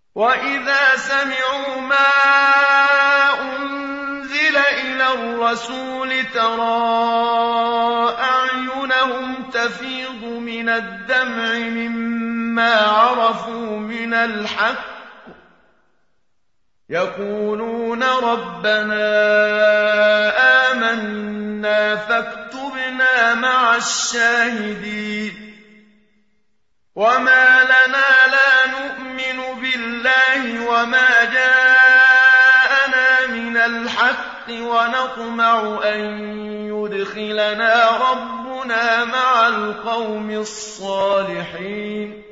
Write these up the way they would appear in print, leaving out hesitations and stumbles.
وَإِذَا سَمِعُوا مَا أُنزِلَ إِلَى الرَّسُولِ تَرَىٰ أَعْيُنَهُمْ تَفِيضُ مِنَ الدَّمْعِ مِمَّا عَرَفُوا مِنَ الْحَقِّ يَقُولُونَ رَبَّنَا آمَنَّا فَاكْتُبْنَا مَعَ الشَّاهِدِينَ وَمَا لَنَا لَا نُؤْمِنُ بِاللَّهِ وَمَا جَاءَنَا مِنَ الْحَقِّ وَنَطْمَعُ أَن يُدْخِلَنَا رَبُّنَا مَعَ الْقَوْمِ الصَّالِحِينَ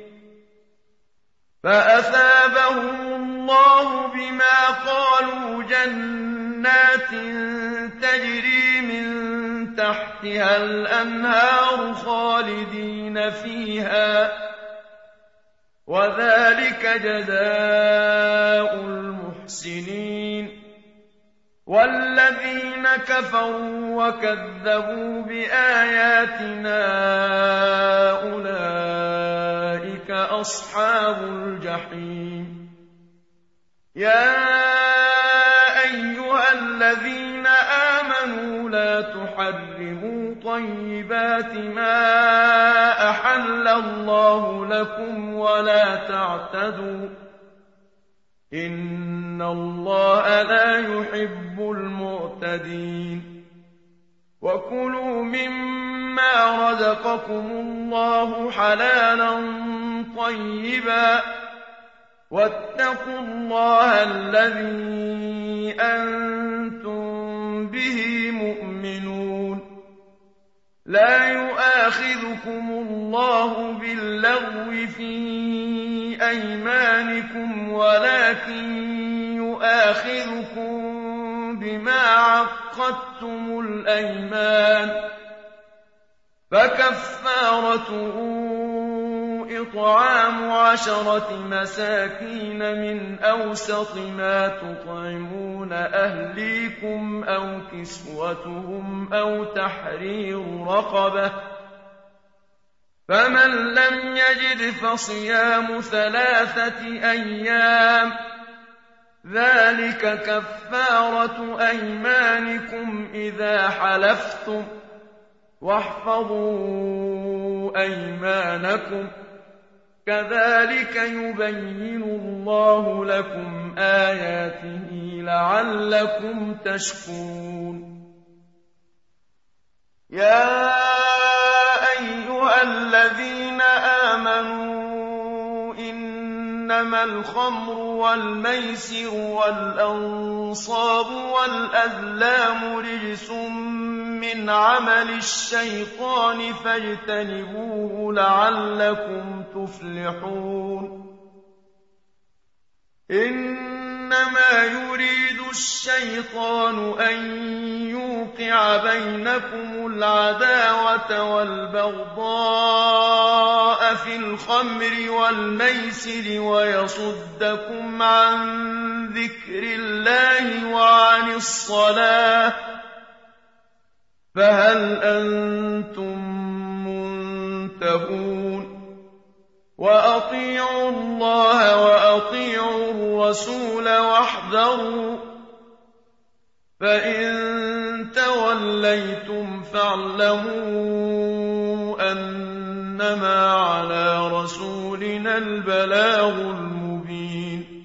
فَأَثَابَهُمُ اللَّهُ بِمَا قَالُوا جَنَّاتٍ تَجْرِي مِن تَحْتِهَا الْأَنْهَارُ خَالِدِينَ فِيهَا وَذَٰلِكَ جَزَاءُ الْمُحْسِنِينَ وَالَّذِينَ كَفَرُوا وَكَذَّبُوا بِآيَاتِنَا أُولَٰئِكَ أَصْحَابُ الْجَحِيمِ يَا أَيُّهَا الَّذِينَ آمَنُوا لَا تُحَرِّمُوا طَيِّبَاتِ مَا أَحَلَّ اللَّهُ لَكُمْ وَلَا تَعْتَدُوا إِنَّ اللَّهَ لَا يُحِبُّ الْمُعْتَدِينَ وَكُلُوا مِمَّا رَزَقَكُمُ اللَّهُ حَلَالًا طَيِّبًا وَاتَّقُوا اللَّهَ الَّذِي أَنتُم بِهِ مُؤْمِنُونَ لَا يُؤَاخِذُكُمُ اللَّهُ بِاللَّغْوِ فِي أَيْمَانِكُمْ وَلَٰكِن يُؤَاخِذُكُم بِمَا عَقَّدتُّمُ الْأَيْمَانَ فَكَفَّارَتُهُ إِطْعَامُ 10 مساكين من أوسط ما تطعمون أهليكم أو كسوتهم أو تحرير رقبة فمن لم يجد فصيام 3 أيام ذلك كفارة أيمانكم إذا حلفتم واحفظوا أيمانكم كذلك يبين الله لكم آياته لعلكم تشكرون يا أيها الذين آمنوا إنما الخمر والميسر والأنصاب والأزلام رجس من عمل الشيطان فاجتنبوه لعلكم تفلحون إنما يريد الشيطان أن يوقع بينكم العداوة والبغضاء في الخمر والميسر ويصدكم عن ذكر الله وعن الصلاة فهل أنتم منتهون وأطيعوا الله وأطيعوا الرسول واحذروا فإن توليتم فاعلموا أنما على رسولنا البلاغ المبين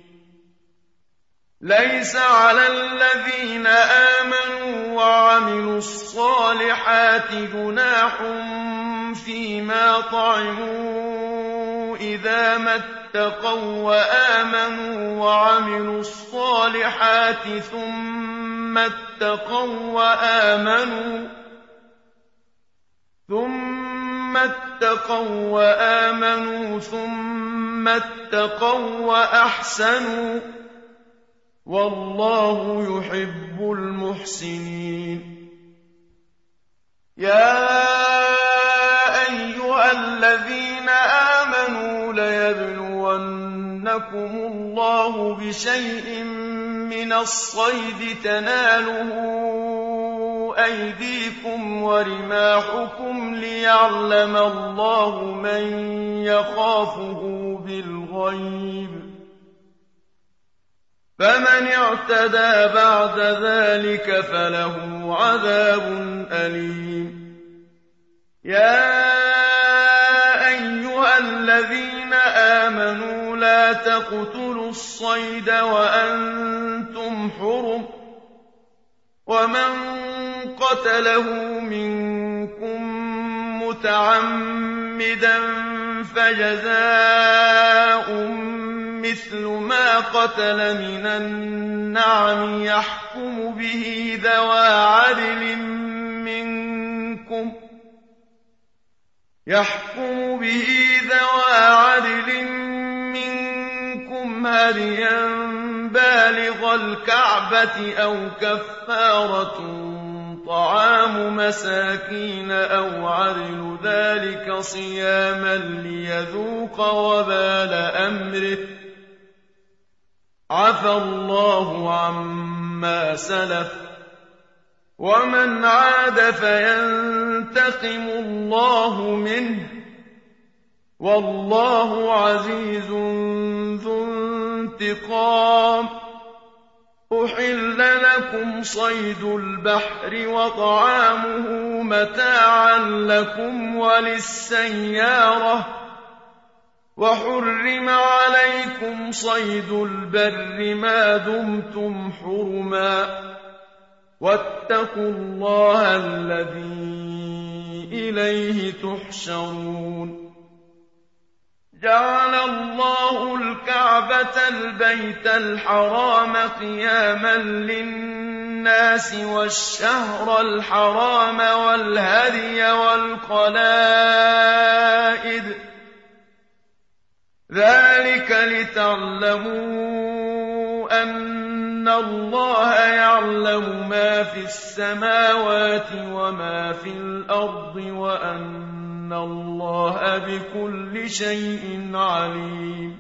ليس على الذين آمنوا وعملوا الصالحات جناح فيما طعموا إذا ما اتقوا وآمنوا وعملوا الصالحات ثم اتقوا وآمنوا ثم اتقوا وأحسنوا والله يحب المحسنين يا أيها الذين آمنوا ليبلونكم الله بشيء من الصيد تناله أيديكم ورماحكم ليعلم الله من يخافه بالغيب فمن اعتدى بعد ذلك فله عذاب أليم. يا أيها الذين آمنوا لا تقتلوا الصيد وأنتم حرم، ومن قتله منكم متعمدا فجزاء مثل ما قتل من النعم يحكم به ذوى عدل منكم هديا بالغ الكعبة أو كفارة طعام مساكين أو عدل ذلك صياما ليذوق وبال أمره، عفى الله عما سلف، ومن عاد فينتقم الله منه، والله عزيز ذو انتقام. أحل لكم صيد البحر وطعامه متاعا لكم وللسيارة، وحرم عليكم صيد البر ما دمتم حرما، واتقوا الله الذي إليه تحشرون. جعل الله الكعبة البيت الحرام قياما للناس والشهر الحرام والهدي والقلائد، ذلك لتعلموا أن الله يعلم ما في السماوات وما في الأرض وأن الله بكل شيء عليم.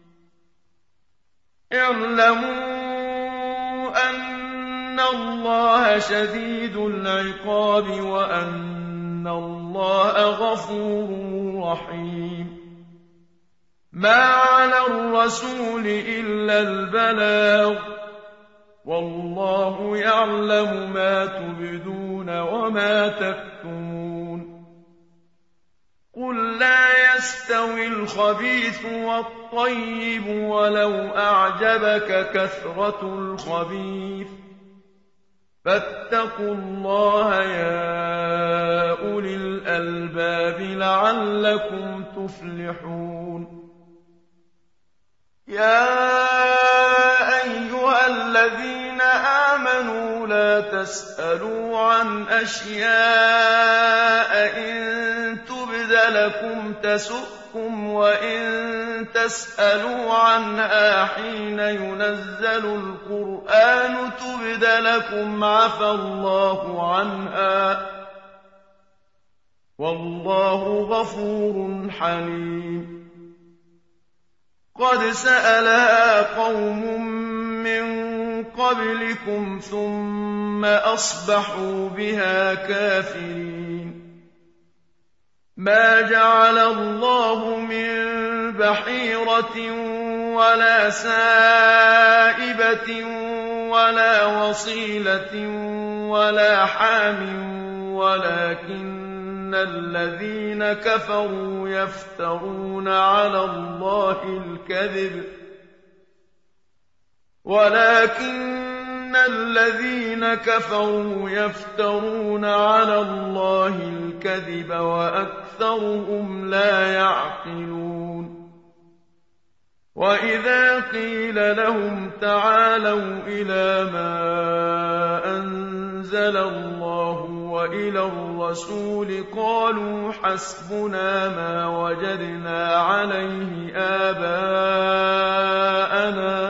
اعلموا أن الله شديد العقاب وأن الله غفور رحيم. ما على الرسول إلا البلاغ، والله يعلم ما تبدون وما تكتمون. قل لا يستوي الخبيث والطيب ولو أعجبك كثرة الخبيث، فاتقوا الله يا أولي الألباب لعلكم تفلحون. يا أيها الذين آمنوا لا تسألوا عن أشياء إن تبد لكم تسؤكم، وإن تسألوا عنها حين ينزل القرآن تبد لكم عفى الله عنها، والله غفور حليم. قد سألها قوم من قبلكم ثم أصبحوا بها كافرين. ما جعل الله من بحيرة ولا سائبة ولا وصيلة ولا حام، ولكن الذين كفروا يفترون على الله الكذب وأكثرهم لا يعقلون. وإذا قيل لهم تعالوا إلى ما أنزل الله وإلى الرسول قالوا حسبنا ما وجدنا عليه آباءنا،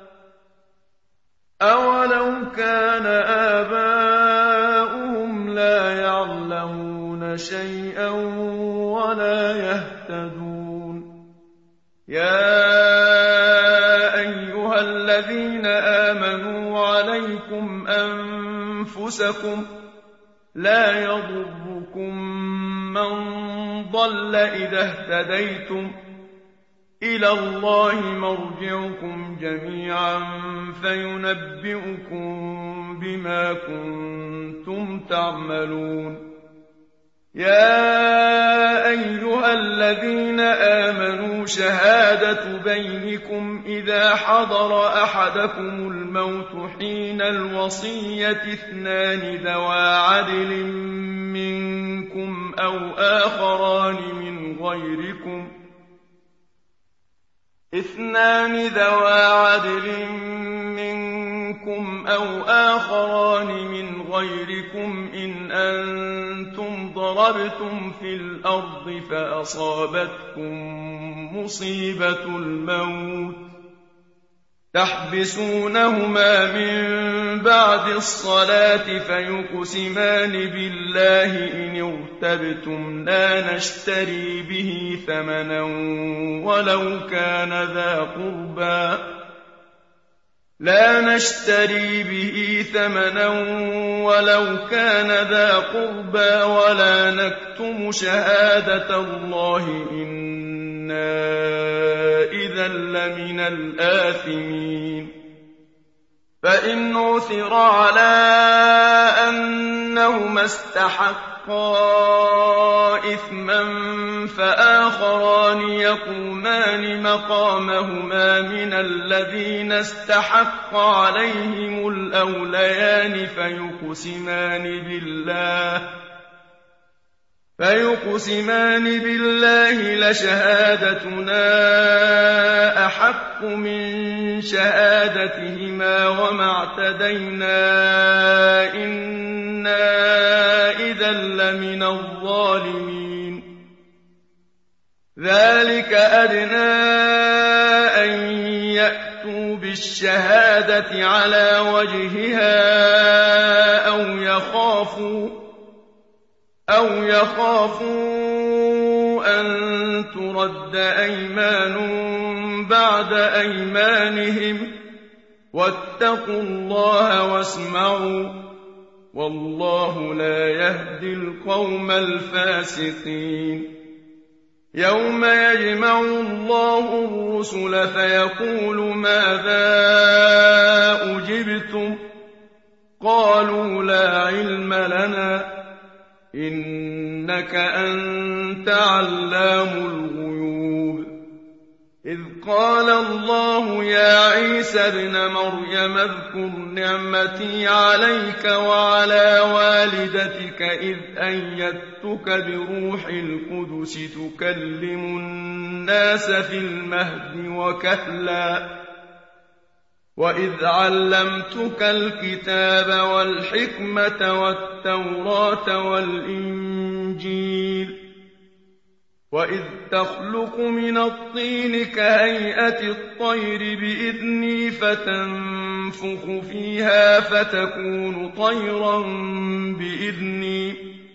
أولو كان آباؤهم لا يعلمون شيئا ولا يهتدون. يا أيها الذين آمنوا عليكم أنفسكم، لا يضركم من ضل إذا اهتديتم، إلى الله مرجعكم جميعا فينبئكم بما كنتم تعملون. يا أيها الذين آمنوا شهادة بينكم إذا حضر أحدكم الموت حين الوصية اثنان ذوى عدل منكم أو آخران من غيركم إن أنتم ضربتم في الأرض فأصابتكم مصيبة الموت تحبسونهما من بعد الصلاة فيقسمان بالله إن ارتبتم لا نشتري به ثمنا ولو كان ذا قربى ولا نكتم شهادة الله إنا إذا لمن الآثمين. فإن عثر على أنهما استحقا إثما فآخران يقومان مقامهما من الذين استحق عليهم الأوليان فيقسمان بالله لشهادتنا أحق من شهادتهما وما اعتدينا إنا إذا لمن الظالمين. ذلك أدنى أن يأتوا بالشهادة على وجهها أو يخافوا أن ترد أيمان بعد أيمانهم واتقوا الله واسمعوا والله لا يهدي القوم الفاسقين. يوم يجمع الله الرسل فيقول ماذا أجبتم قالوا لا علم لنا إنك أنت علام الغيوب. إذ قال الله يا عيسى ابن مريم اذكر نعمتي عليك وعلى والدتك إذ أيدتك بروح القدس تكلم الناس في المهد وكهلا وإذ علمتك الكتاب والحكمة والتوراة والإنجيل وإذ تخلق من الطين كهيئة الطير بإذني فتنفخ فيها فتكون طيرا بإذني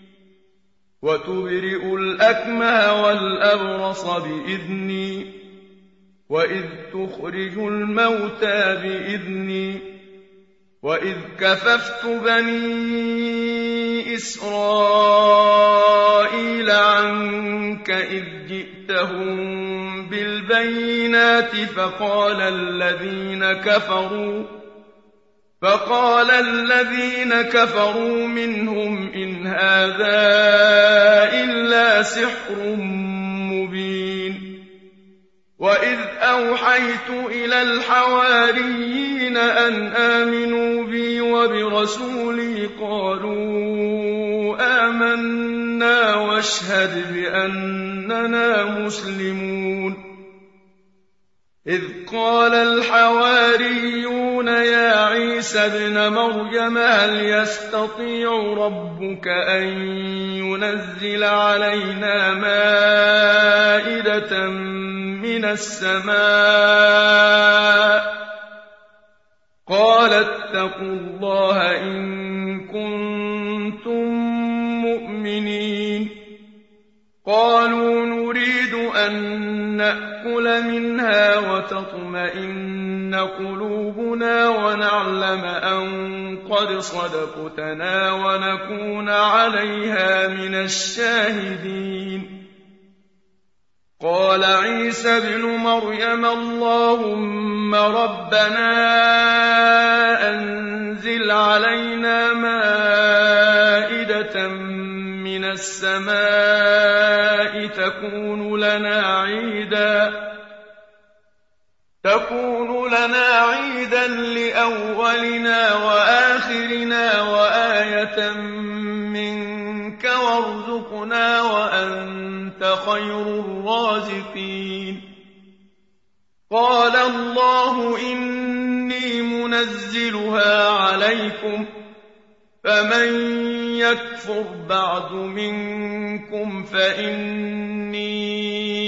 وتبرئ الأكمه والأبرص بإذني وإذ تخرج الموتى بإذني وإذ كففت بني إسرائيل عنك إذ جئتهم بالبينات فقال الذين كفروا منهم إن هذا إلا سحر مبين. وإذ أوحيت إلى الحواريين أن آمنوا بي وبرسولي قالوا آمنا واشهد بأننا مسلمون. إذ قال الحواريون يا عيسى ابن مريم هل يستطيع ربك أن ينزل علينا مائدة من السماء قال اتقوا الله إن كنتم مؤمنين. قالوا نريد أن نأكل منها وتطمئن قلوبنا ونعلم أن قد صدقتنا ونكون عليها من الشاهدين. قال عيسى ابن مريم اللهم ربنا أنزل علينا مائدة من السماء تكون لنا عيدا لأولنا وآخرنا وآية منك وارزقنا وأنت خير الرازقين قال الله إني منزلها عليكم فمن يكفر بعد منكم فإني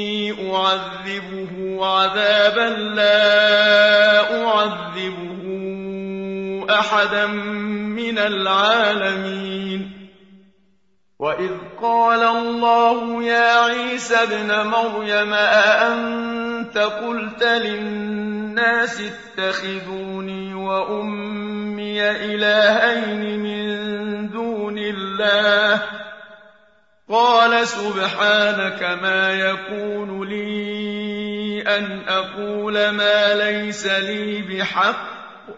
أعذبه عذابا لا أعذبه أحدا من العالمين وإذ قال الله يا عيسى ابن مريم أأنت قلت للناس اتخذوني وأمي إلهين من دون الله قال سبحانك ما يكون لي أن أقول ما ليس لي بحق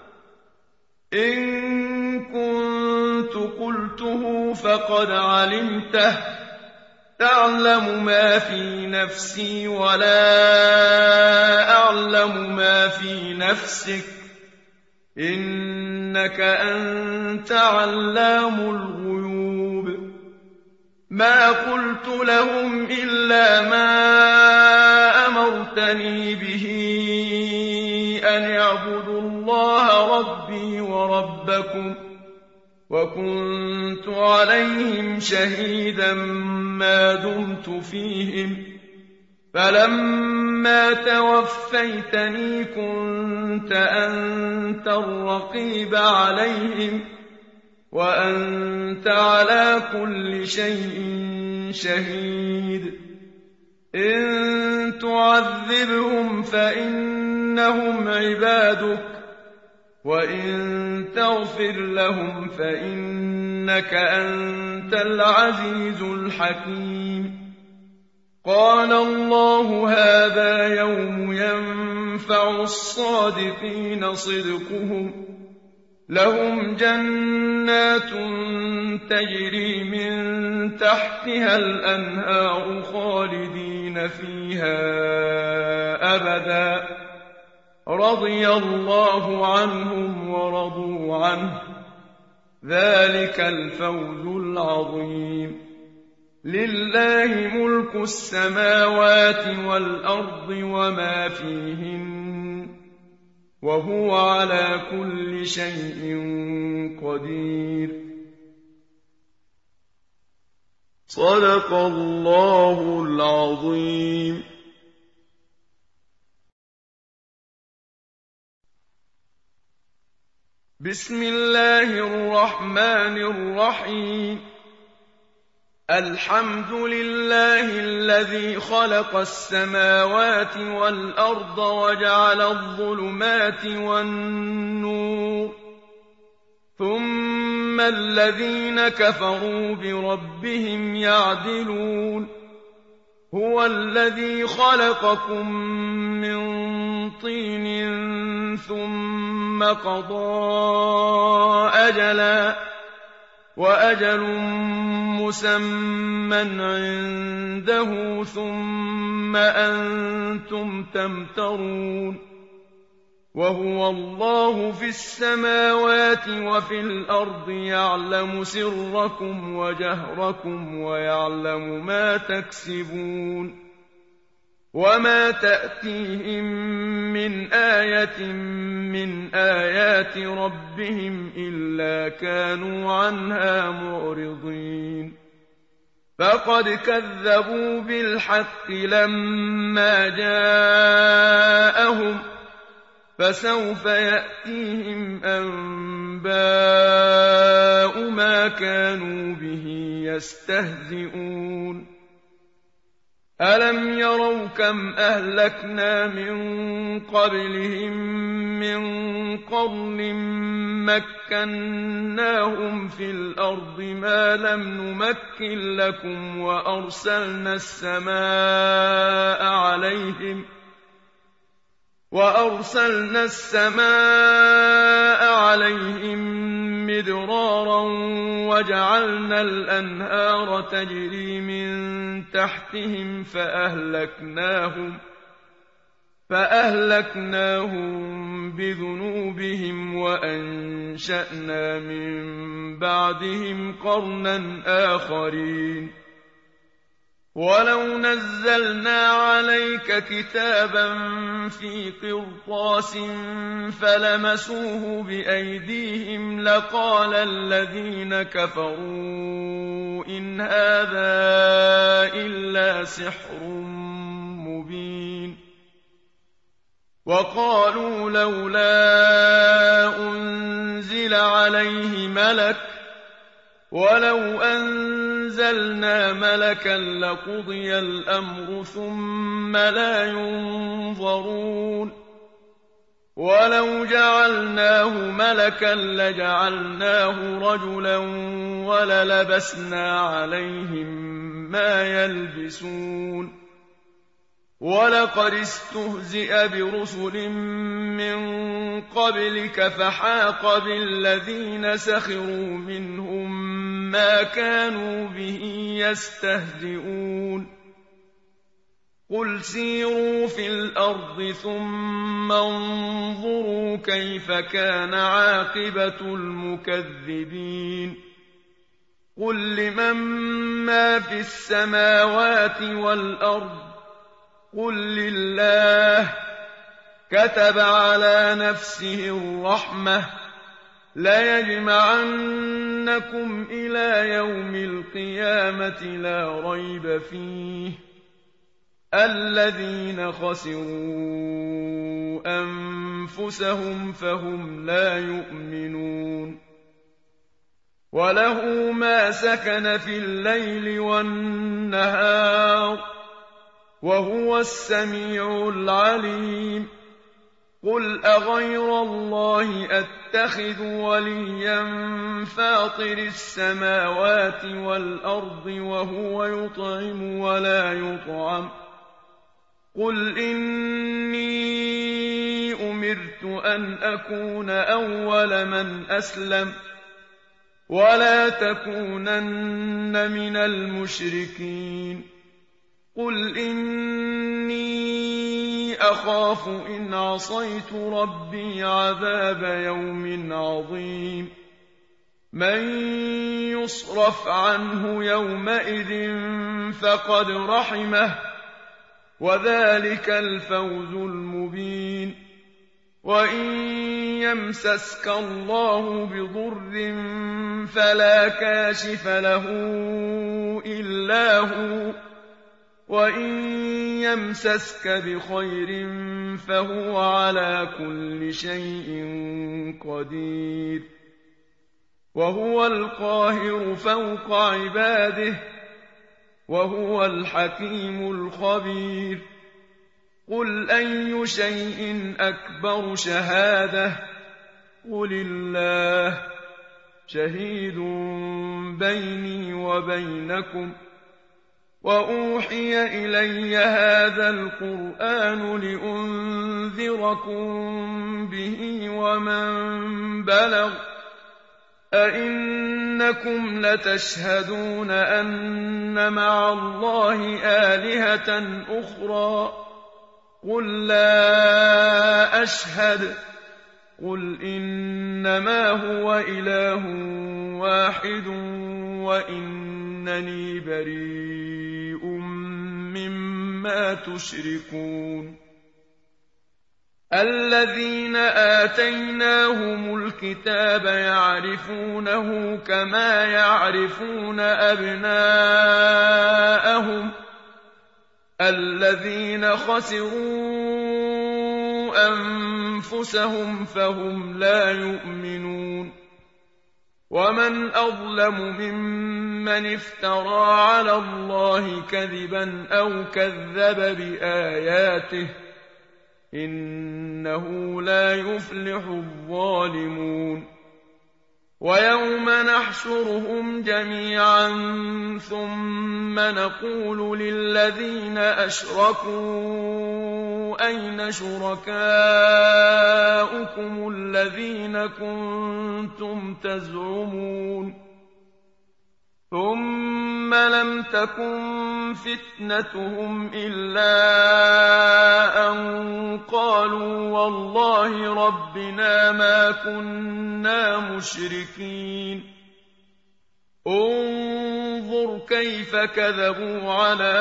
إن كنت قلته فقد علمته تعلم ما في نفسي ولا أعلم ما في نفسك إنك أنت علام الغيوب ما قلت لهم إلا ما أمرتني به أن اعبدوا الله ربي وربكم وكنت عليهم شهيدا ما دمت فيهم فلما توفيتني كنت أنت الرقيب عليهم وأنت على كل شيء شهيد إن تعذبهم فإنهم عبادك وإن تغفر لهم فإنك أنت العزيز الحكيم قال الله هذا يوم ينفع الصادقين صدقهم لهم جنات تجري من تحتها الأنهار خالدين فيها أبدا رضي الله عنهم ورضوا عنه ذلك الفوز العظيم لله ملك السماوات والأرض وما فيهن وهو على كل شيء قدير صدق الله العظيم بسم الله الرحمن الرحيم الحمد لله الذي خلق السماوات والأرض وجعل الظلمات والنور ثم الذين كفروا بربهم يعدلون هو الذي خلقكم من طين ثم قضى أجلا وأجل مسمى عنده ثم أنتم تمترون وهو الله في السماوات وفي الأرض يعلم سركم وجهركم ويعلم ما تكسبون وما تأتيهم من آية من آيات ربهم إلا كانوا عنها معرضين فقد كذبوا بالحق لما جاءهم فسوف يأتيهم أنباء ما كانوا به يستهزئون أَلَمْ يَرَوْا كَمْ أَهْلَكْنَا مِن قَبْلِهِم مِّن قَرْنٍ مَّكَّنَّاهُمْ فِي الْأَرْضِ مَا لَمْ نُمَكِّن لَّكُمْ وَأَرْسَلْنَا السَّمَاءَ عَلَيْهِم مِّدْرَارًا وَجَعَلْنَا الْأَنْهَارَ تَجْرِي مِن تَحْتِهِمْ فَأَهْلَكْنَاهُم بِذُنُوبِهِمْ وَأَنشَأْنَا مِن بَعْدِهِمْ قَرْنًا آخَرِينَ وَلَوْ نَزَّلْنَا عَلَيْكَ كِتَابًا فِي قِرْطَاسٍ فَلَمَسُوهُ بِأَيْدِيهِمْ لَقَالَ الَّذِينَ كَفَرُوا إِنْ هَٰذَا إِلَّا سِحْرٌ مُّبِينٌ وَقَالُوا لَوْلَا أُنزِلَ عَلَيْهِ مَلَكٌ ۖ وَلَوْ أَنزَلْنَا مَلَكًا لَّقُضِيَ الْأَمْرُ ثُمَّ لَا يُنظَرُونَ وَلَوْ جَعَلْنَاهُ مَلَكًا لَّجَعَلْنَاهُ رَجُلًا وَلَلَبَسْنَا عَلَيْهِم مَّا يَلْبِسُونَ وَلَقَدِ اسْتُهْزِئَ بِرُسُلٍ مِّن قَبْلِكَ فَحَاقَ بِالَّذِينَ سَخِرُوا مِنْهُم مَّا كَانُوا بِهِ يَسْتَهْزِئُونَ قُلْ سِيرُوا فِي الْأَرْضِ ثُمَّ انظُرُوا كَيْفَ كَانَ عَاقِبَةُ الْمُكَذِّبِينَ قُل لِّمَن مَّا فِي السَّمَاوَاتِ وَالْأَرْضِ قُل لِّلَّهِ كَتَبَ عَلَىٰ نَفْسِهِ الرَّحْمَةَ لَيَجْمَعَنَّكُمْ إِلَىٰ يَوْمِ الْقِيَامَةِ لَا رَيْبَ فِيهِ الَّذِينَ خَسِرُوا أَنفُسَهُمْ فَهُمْ لَا يُؤْمِنُونَ وَلَهُ مَا سَكَنَ فِي اللَّيْلِ وَالنَّهَارِ وَهُوَ السَّمِيعُ الْعَلِيمُ قُلْ أَغَيْرَ اللَّهِ أَتَّخِذُ وَلِيًّا فَاطِرِ السَّمَاوَاتِ وَالْأَرْضِ وَهُوَ يُطْعِمُ وَلَا يُطْعَمُ قُلْ إِنِّي أُمِرْتُ أَنْ أَكُونَ أَوَّلَ مَنْ أَسْلَمَ وَلَا تَكُونَنَّ مِنَ الْمُشْرِكِينَ قُلْ إِنِّي أَخَافُ إِنْ عَصَيْتُ رَبِّي عَذَابَ يَوْمٍ عَظِيمٍ مَّن يُصْرَفْ عَنْهُ يَوْمَئِذٍ فَقَدْ رَحِمَهُ وَذَٰلِكَ الْفَوْزُ الْمُبِينُ وَإِن يَمْسَسْكَ اللَّهُ بِضُرٍّ فَلَا كَاشِفَ لَهُ إِلَّا هُوَ وَإِن يَمْسَسْكَ بِخَيْرٍ فَهُوَ عَلَىٰ كُلِّ شَيْءٍ قَدِيرٌ وَهُوَ الْقَاهِرُ فَوْقَ عِبَادِهِ وَهُوَ الْحَكِيمُ الْخَبِيرُ قُلْ أَيُّ شَيْءٍ أَكْبَرُ شَهَادَةً قُلِ اللَّهُ شَهِيدٌ بَيْنِي وَبَيْنَكُمْ وَأُوحِيَ إِلَيَّ هَٰذَا الْقُرْآنُ لِأُنذِرَكُم بِهِ وَمَن بَلَغَ أَئِنَّكُمْ لَتَشْهَدُونَ أَنَّ مَعَ اللَّهِ آلِهَةً أُخْرَىٰ قُل لَّا أَشْهَدُ قُلْ إِنَّمَا هُوَ إِلَٰهٌ وَاحِدٌ وَإِنَّنِي بَرِيءٌ مِّمَّا تُشْرِكُونَ الَّذِينَ آتَيْنَاهُمُ الْكِتَابَ يَعْرِفُونَهُ كَمَا يَعْرِفُونَ أَبْنَاءَهُمُ الَّذِينَ خَسِرُوا أَنفُسَهُمْ فَهُمْ لَا يُؤْمِنُونَ ومن أظلم ممن افترى على الله كذبا أو كذب بآياته إنه لا يفلح الظالمون ويوم نحشرهم جميعا ثم نقول للذين أشركوا أين شركاؤكم الذين كنتم تزعمون ثم لم تكن فتنتهم إلا أن قالوا والله ربنا ما كنا مشركين انظر كيف كذبوا على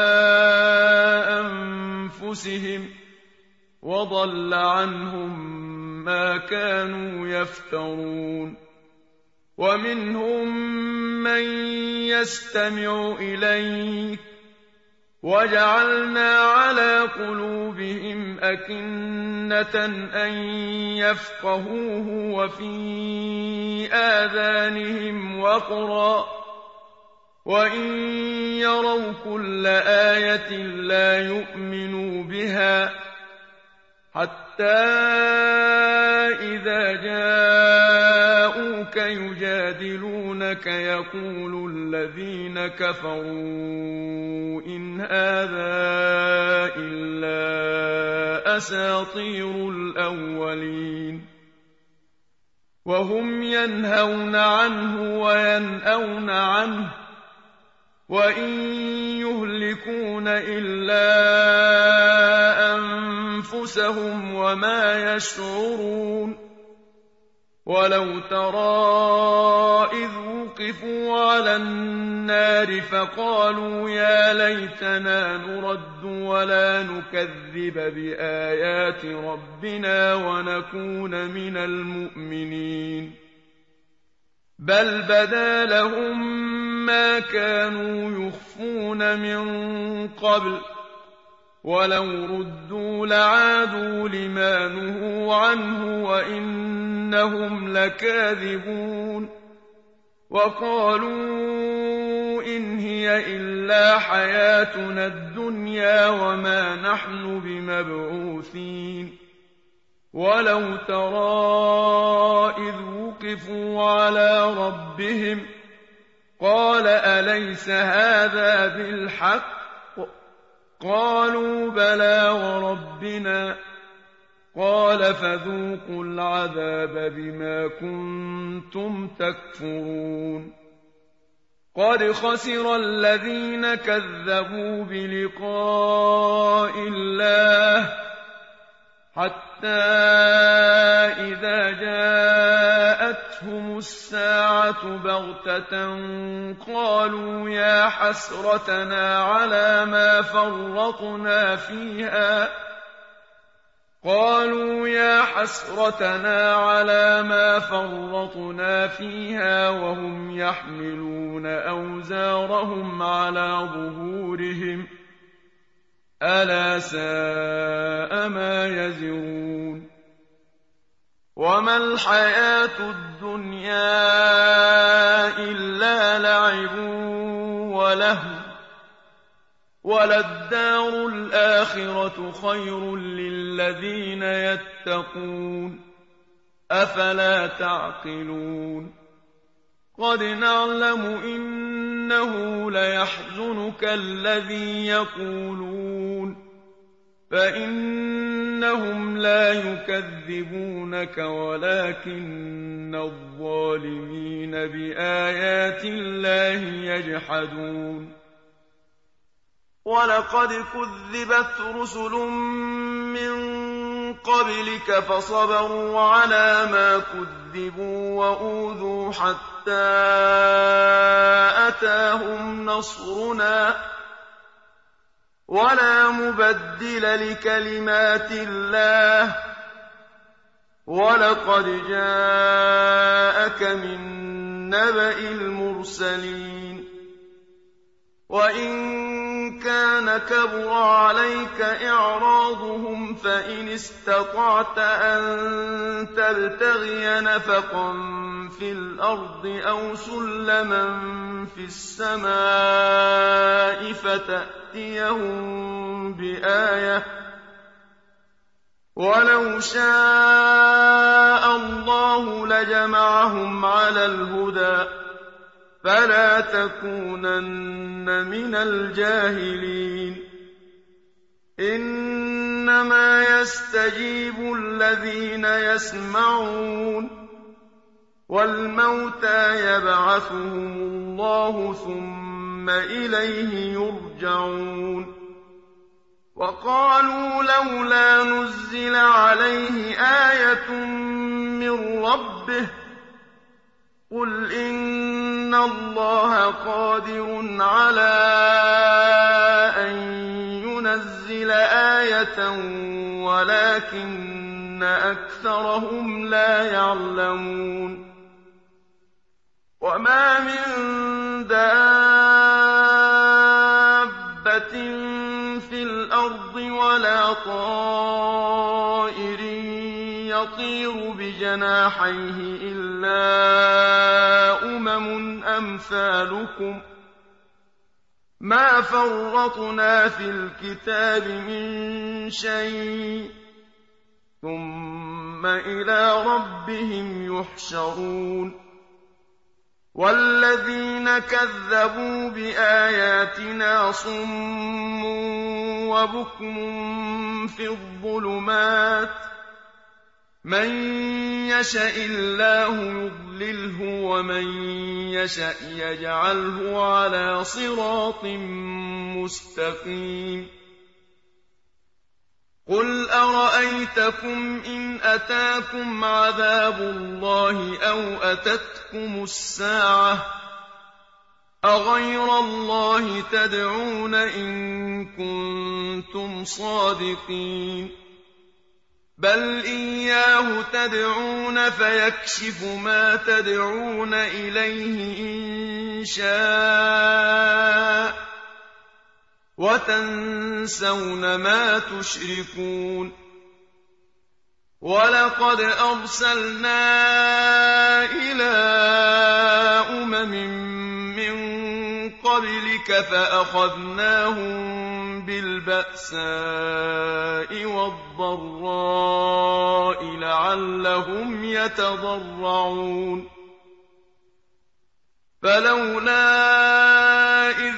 أنفسهم وضل عنهم ما كانوا يفترون ومنهم من يستمع إليك وجعلنا على قلوبهم أكنة أن يفقهوه وفي آذانهم وقرا وإن يروا كل آية لا يؤمنوا بها حتى إذا جاءوك يجادلونك يقول الذين كفروا إن هذا إلا أساطير الأولين وهم ينهون عنه وينأون عنه وإن يهلكون إلا أنفسهم وما يشعرون ولو ترى إذ وقفوا على النار فقالوا يا ليتنا نرد ولا نكذب بآيات ربنا ونكون من المؤمنين بل بدا لهم ما كانوا يخفون من قبل ولو ردوا لعادوا لما نهوا عنه وإنهم لكاذبون وقالوا إن هي إلا حياتنا الدنيا وما نحن بمبعوثين ولو ترى إذ وقفوا على ربهم قال أليس هذا بالحق قالوا بلى وربنا قال فذوقوا العذاب بما كنتم تكفرون قد خسر الذين كذبوا بلقاء الله حتى إذا جاءتهم الساعة بغتة قالوا يا حسرتنا على ما فرطنا فيها وهم يحملون أوزارهم على ظهورهم ألا ساء ما يزرون وما الحياة الدنيا إلا لعب ولهو وللدار الآخرة خير للذين يتقون أفلا تعقلون قد نعلم إنه ليحزنك الذي يقولون فإنهم لا يكذبونك ولكن الظالمين بآيات الله يجحدون ولقد كذبت رسل من قبلك فصبروا على ما كذبوا وأوذوا حتى أتاهم نصرنا ولا مبدل لكلمات الله ولقد جاءك من نبأ المرسلين وَإِن كَانَ كَبُرَ عَلَيْكَ إِعْرَاضُهُمْ فَإِنِ اسْتَطَعْتَ أَن تَبْتَغِيَ نَفَقًا فِي الْأَرْضِ أَوْ سُلَّمًا فِي السَّمَاءِ فَتَأْتِيَهُم بِآيَةٍ ۚ وَلَوْ شَاءَ اللَّهُ لَجَمَعَهُمْ عَلَى الْهُدَىٰ ۚ فَلَا تَكُونَنَّ مِنَ الْجَاهِلِينَ إِنَّمَا يَسْتَجِيبُ الَّذِينَ يَسْمَعُونَ ۘ وَالْمَوْتَىٰ يَبْعَثُهُمُ اللَّهُ ثُمَّ إِلَيْهِ يُرْجَعُونَ وَقَالُوا لَوْلَا نُزِّلَ عَلَيْهِ آيَةٌ مِّن رَّبِّهِ ۗ قُلْ إِنَّ اللَّهَ قَادِرٌ عَلَىٰ أَن يُنَزِّلَ آيَةً وَلَٰكِنَّ أَكْثَرَهُمْ لَا يَعْلَمُونَ وَمَا مِن دَابَّةٍ فِي الْأَرْضِ وَلَا طَائِرٍ يَطِيرُ بِجَنَاحَيْهِ إِلَّا أُمَمٌ أَمْثَالُكُم ۚ مَّا فَرَّطْنَا فِي الْكِتَابِ مِن شَيْءٍ ۚ ثُمَّ إِلَىٰ رَبِّهِمْ يُحْشَرُونَ وَالَّذِينَ كَذَّبُوا بِآيَاتِنَا صُمٌّ وَبُكْمٌ فِي الظُّلُمَاتِ ۗ مَن يَشَإِ اللَّهُ يُضْلِلْهُ وَمَن يَشَأْ يَجْعَلْهُ عَلَىٰ صِرَاطٍ مُّسْتَقِيمٍ قُلْ أَرَأَيْتَكُمْ إِنْ أَتَاكُمْ عَذَابُ اللَّهِ أَوْ أَتَتْكُمُ السَّاعَةُ أَغَيْرَ اللَّهِ تَدْعُونَ إِن كُنتُمْ صَادِقِينَ بَلْ إِيَّاهُ تَدْعُونَ فَيَكْشِفُ مَا تَدْعُونَ إِلَيْهِ إِن شَاءَ ۖ وَتَنسَوْنَ مَا تُشْرِكُونَ وَلَقَدْ أَرْسَلْنَا إِلَىٰ أُمَمٍ مِّن قَبْلِكَ فَأَخَذْنَاهُم بِالْبَأْسَاءِ وَالضَّرَّاءِ لَعَلَّهُمْ يَتَضَرَّعُونَ فَلَوْلَا إِذْ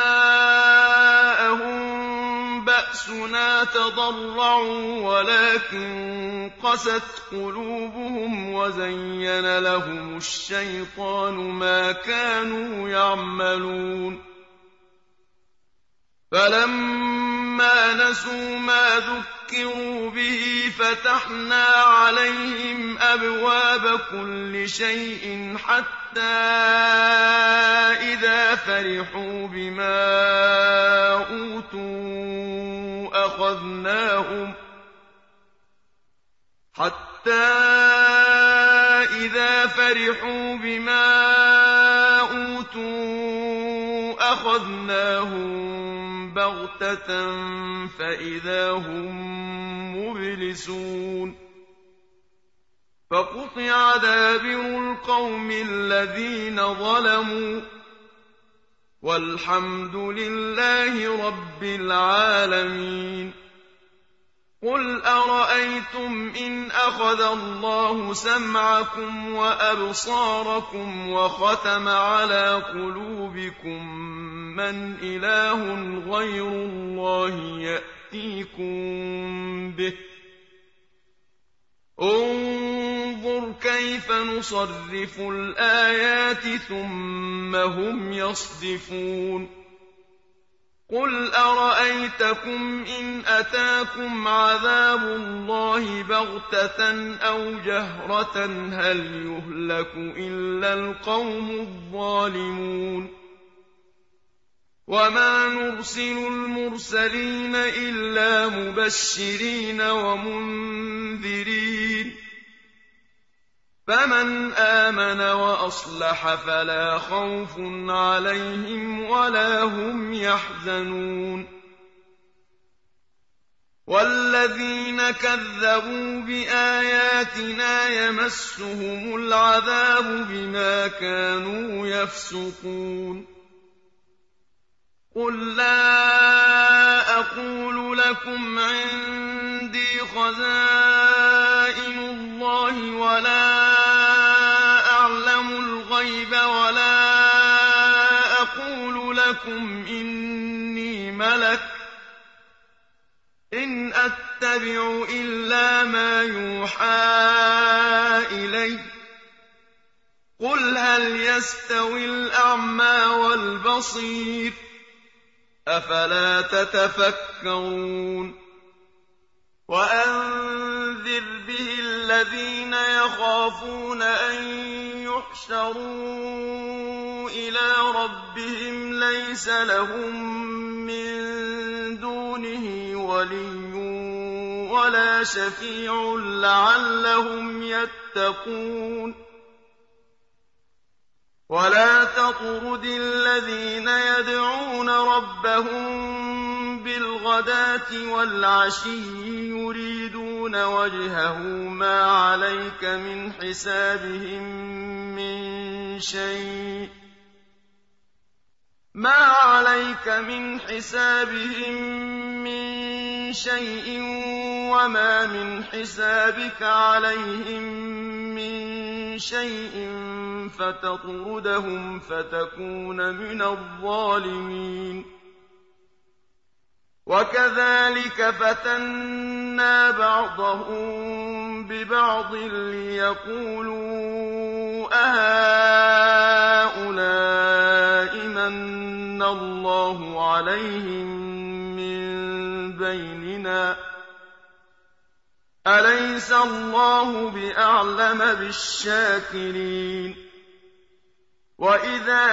جَاءَهُم بَأْسُنَا تَضَرَّعُوا وَلَٰكِن قَسَتْ قُلُوبُهُمْ وَزَيَّنَ لَهُمُ الشَّيْطَانُ مَا كَانُوا يَعْمَلُونَ فَلَمَّا نَسُوا مَا ذُكِّرُوا بِهِ فَتَحْنَا عَلَيْهِمْ أَبْوَابَ كُلِّ شَيْءٍ حَتَّىٰ إِذَا فَرِحُوا بِمَا أُوتُوا أَخَذْنَاهُم بَغْتَةً فَإِذَا هُم مُّبْلِسُونَ فَقُطِعَ دَابِرُ الْقَوْمِ الَّذِينَ ظَلَمُوا ۚ وَالْحَمْدُ لِلَّهِ رَبِّ الْعَالَمِينَ قُلْ أَرَأَيْتُمْ إِنْ أَخَذَ اللَّهُ سَمْعَكُمْ وَأَبْصَارَكُمْ وَخَتَمَ عَلَىٰ قُلُوبِكُم مَّنْ إِلَٰهٌ غَيْرُ اللَّهِ يَأْتِيكُم بِهِ ۗ انظُرْ كَيْفَ نُصَرِّفُ الْآيَاتِ ثُمَّ هُمْ يَصْدِفُونَ قُلْ أَرَأَيْتَكُمْ إِنْ أَتَاكُمْ عَذَابُ اللَّهِ بَغْتَةً أَوْ جَهْرَةً هَلْ يُهْلَكُ إِلَّا الْقَوْمُ الظَّالِمُونَ وَمَا نُرْسِلُ الْمُرْسَلِينَ إِلَّا مُبَشِّرِينَ وَمُنذِرِينَ فمن آمن وأصلح فلا خوف عليهم ولا هم يحزنون والذين كذبوا بآياتنا يمسهم العذاب بما كانوا يفسقون قل لا أقول لكم عندي خزائن الله ولا أعلم الغيب ولا أقول لكم إني ملك إن أتبع إلا ما يوحى إلي قل هل يستوي الأعمى والبصير أفلا تتفكرون وأنذر به الذين يخافون أن يحشروا إلى ربهم ليس لهم من دونه ولي ولا شفيع لعلهم يتقون ولا تطرد الذين يدعون ربهم بالغداة والعشي يريدون وجهه ما عليك من حسابهم من شيء وما من حسابك عليهم من شيء فتطردهم فتكون من الظالمين وكذلك فتنا بعضهم ببعض ليقولوا أهؤلاء من الله عليهم من بيننا أليس الله بأعلم بالشاكرين وإذا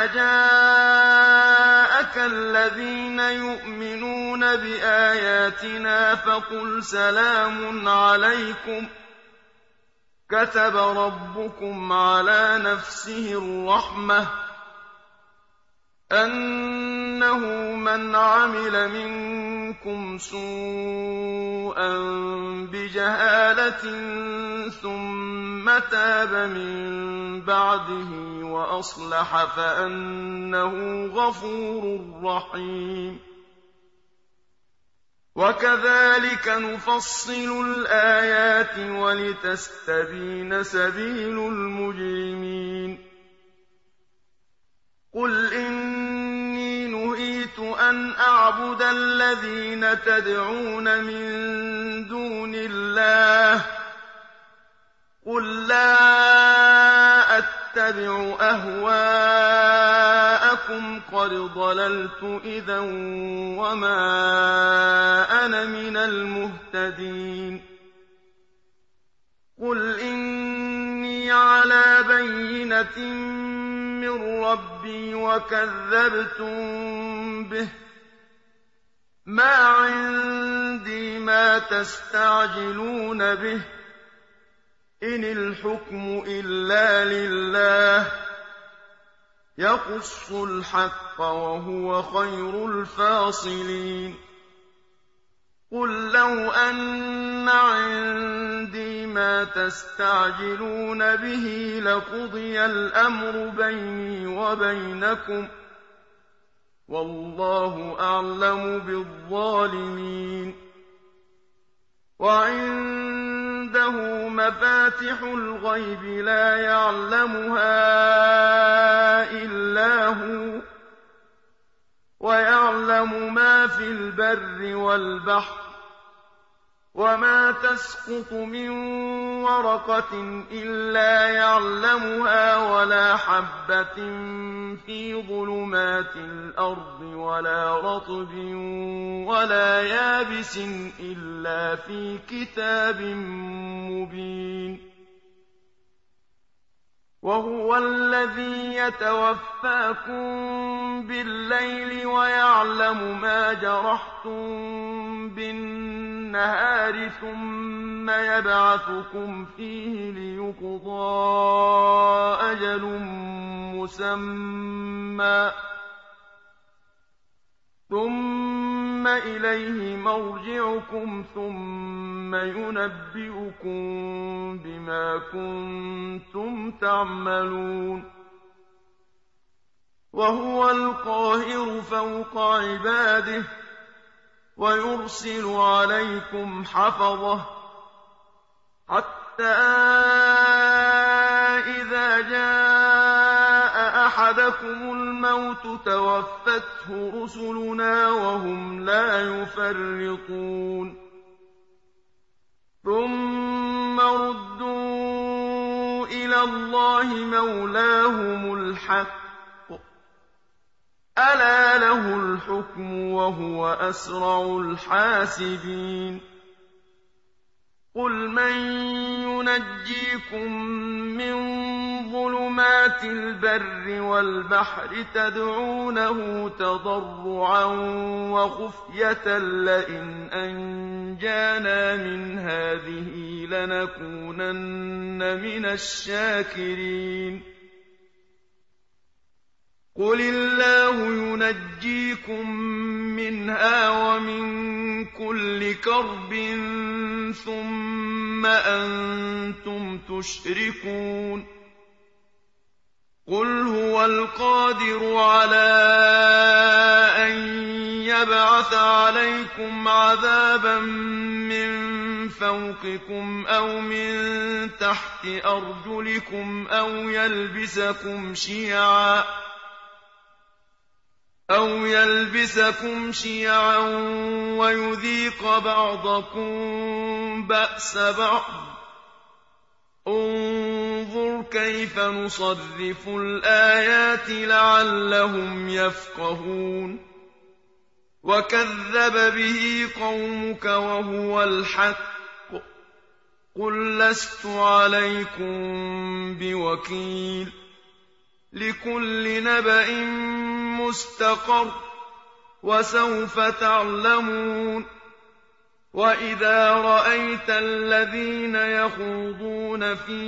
جاءك الذين يؤمنون بآياتنا فقل سلام عليكم كتب ربكم على نفسه الرحمة أنه من عمل منكم سوءا بجهالة ثم تاب من بعده وأصلح فأنه غفور رحيم وكذلك نفصل الآيات ولتستبين سبيل المجرمين قل إني نهيت أن أعبد الذين تدعون من دون الله قل لا أتبع أهواءكم قد ضللت إذا وما أنا من المهتدين قل إني على بينة من ربي وكذبتم به ما عندي ما تستعجلون به إن الحكم إلا لله يقص الحق وهو خير الفاصلين قل لو أن عندي ما تستعجلون به لقضي الأمر بيني وبينكم والله أعلم بالظالمين وعنده مفاتح الغيب لا يعلمها إلا هو ويعلم ما في البر والبحر وما تسقط من ورقة إلا يعلمها ولا حبة في ظلمات الأرض ولا رطب ولا يابس إلا في كتاب مبين وهو الذي يتوفاكم بالليل ويعلم ما جرحتم بالنهار النَّهَارِ ثُمَّ يَبْعَثُكُمْ فِيهِ لِيُقْضَىٰ أَجَلٌ مُّسَمًّى ثُمَّ إِلَيْهِ مَرْجِعُكُمْ ثُمَّ يُنَبِّئُكُم بِمَا كُنتُمْ تَعْمَلُونَ وَهُوَ الْقَاهِرُ فَوْقَ عِبَادِهِ وَيُرْسِلُ عَلَيْكُمْ حَفَظَةً حَتَّىٰ إِذَا جَاءَ أَحَدَكُمُ الْمَوْتُ تَوَفَّتْهُ رُسُلُنَا وَهُمْ لَا يُفَرِّطُونَ ثُمَّ رُدُّوا إِلَى اللَّهِ مَوْلَاهُمُ الْحَقِّ أَلَا لَهُ الْحُكْمُ وَهُوَ أَسْرَعُ الْحَاسِبِينَ قُلْ مَن يُنَجِّيكُم مِّن ظُلُمَاتِ الْبَرِّ وَالْبَحْرِ تَدْعُونَهُ تَضَرُّعًا وَخُفْيَةً لَّئِنْ أَنجَانَا مِنْ هَٰذِهِ لَنَكُونَنَّ مِنَ الشَّاكِرِينَ قُلِ اللَّهُ يُنَجِّيكُم مِّنْهَا وَمِن كُلِّ كَرْبٍ ثُمَّ أَنتُمْ تُشْرِكُونَ قُلْ هُوَ الْقَادِرُ عَلَىٰ أَن يَبْعَثَ عَلَيْكُمْ عَذَابًا مِّن فَوْقِكُمْ أَوْ مِن تَحْتِ أَرْجُلِكُمْ أَوْ يَلْبِسَكُمْ شِيَعًا وَيُذِيقَ بَعْضَكُم بَأْسَ بَعْضٍ ۗ انظُرْ كَيْفَ نُصَرِّفُ الْآيَاتِ لَعَلَّهُمْ يَفْقَهُونَ وَكَذَّبَ بِهِ قَوْمُكَ وَهُوَ الْحَقُّ ۚ قُل لَّسْتُ عَلَيْكُم بِوَكِيلٍ لِّكُلِّ نَبَإٍ مُّسْتَقَرٌّ ۚ وَسَوْفَ تَعْلَمُونَ وَإِذَا رَأَيْتَ الَّذِينَ يَخُوضُونَ فِي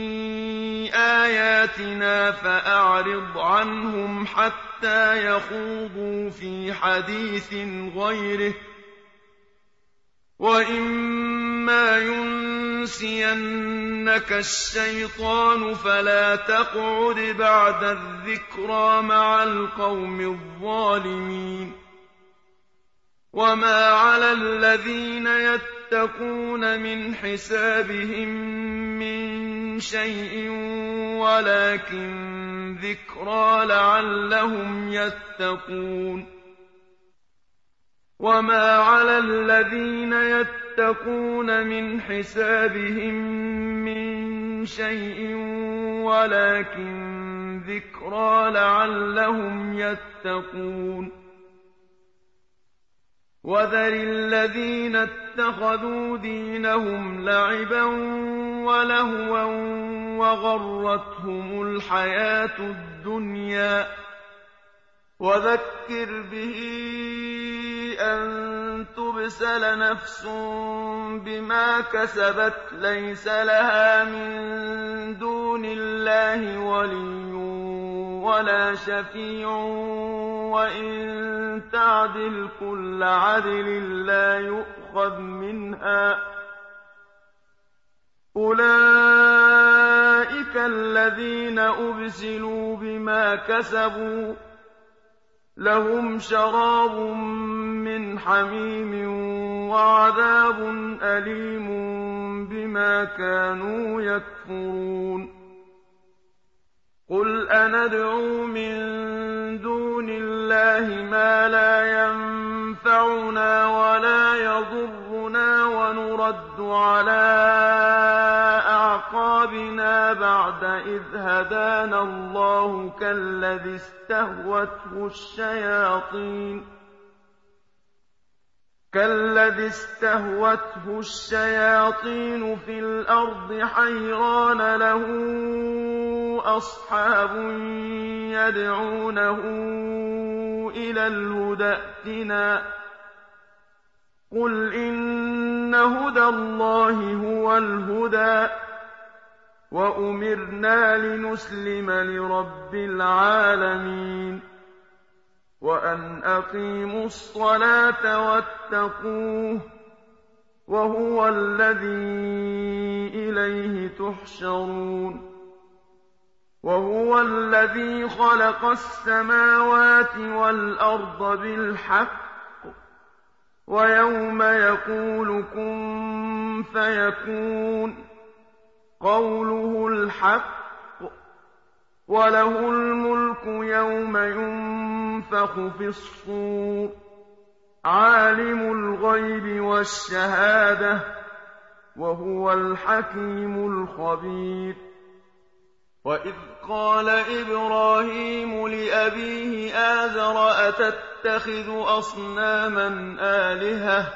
آيَاتِنَا فَأَعْرِضْ عَنْهُمْ حَتَّىٰ يَخُوضُوا فِي حَدِيثٍ غَيْرِهِ ۚ وَإِمَّا يُنسِيَنَّكَ الشَّيْطَانُ فَلَا تَقْعُدْ بَعْدَ الذِّكْرَىٰ مَعَ الْقَوْمِ الظَّالِمِينَ وَمَا عَلَى الَّذِينَ يَتَّقُونَ مِنْ حِسَابِهِم مِّن شَيْءٍ وَلَٰكِن ذِكْرَىٰ لَعَلَّهُمْ يَتَّقُونَ وَمَا عَلَى الَّذِينَ يَتَّقُونَ مِنْ حِسَابِهِم مِّن شَيْءٍ وَلَٰكِن ذِكْرَىٰ لَعَلَّهُمْ يَتَّقُونَ وَذَرِ الَّذِينَ اتَّخَذُوا دِينَهُمْ لَعِبًا وَلَهْوًا وَغَرَّتْهُمُ الْحَيَاةُ الدُّنْيَا ۚ وَذَكِّرْ بِهِ أَن تُبْسَلَ نَفْسٌ بِمَا كَسَبَتْ لَيْسَ لَهَا مِن دُونِ اللَّهِ وَلِيٌّ وَلَا شَفِيعٌ وَإِن تَعْدِلْ كُلَّ عَدْلٍ لَّا يُؤْخَذْ مِنْهَا ۗ أُولَٰئِكَ الَّذِينَ أُبْسِلُوا بِمَا كَسَبُوا ۖ لَهُمْ شَرَابٌ مِّنْ حَمِيمٍ وَعَذَابٌ أَلِيمٌ بِمَا كَانُوا يَكْفُرُونَ قُلْ أَنَدْعُو مِن دُونِ اللَّهِ مَا لَا يَنفَعُنَا وَلَا يَضُرُّنَا وَنُرَدُّ عَلَىٰ أَعْقَابِنَا بَعْدَ إِذْ هَدَانَا اللَّهُ كَالَّذِي اسْتَهْوَتْهُ الشَّيَاطِينُ فِي الْأَرْضِ حَيْرَانَ لَهُ أَصْحَابٌ يَدْعُونَهُ إِلَى الْهُدَى ائْتِنَا ۗ قُلْ إِنَّ هُدَى اللَّهِ هُوَ الْهُدَىٰ ۖ وَأُمِرْنَا لِنُسْلِمَ لِرَبِّ الْعَالَمِينَ وَأَنْ أَقِيمُوا الصَّلَاةَ وَاتَّقُوهُ ۚ وَهُوَ الَّذِي إِلَيْهِ تُحْشَرُونَ وَهُوَ الَّذِي خَلَقَ السَّمَاوَاتِ وَالْأَرْضَ بِالْحَقِّ ۖ وَيَوْمَ يَقُولُ كُن فَيَكُونُ قَوْلُهُ الْحَقُّ ۚ وَلَهُ الْمُلْكُ يَوْمَ يُنفَخُ فِي الصُّورِ ۚ عَالِمُ الْغَيْبِ وَالشَّهَادَةِ ۚ وَهُوَ الْحَكِيمُ الْخَبِيرُ وَإِذْ قَالَ إِبْرَاهِيمُ لِأَبِيهِ آزَرَ أَتَتَّخِذُ أَصْنَامًا آلِهَةً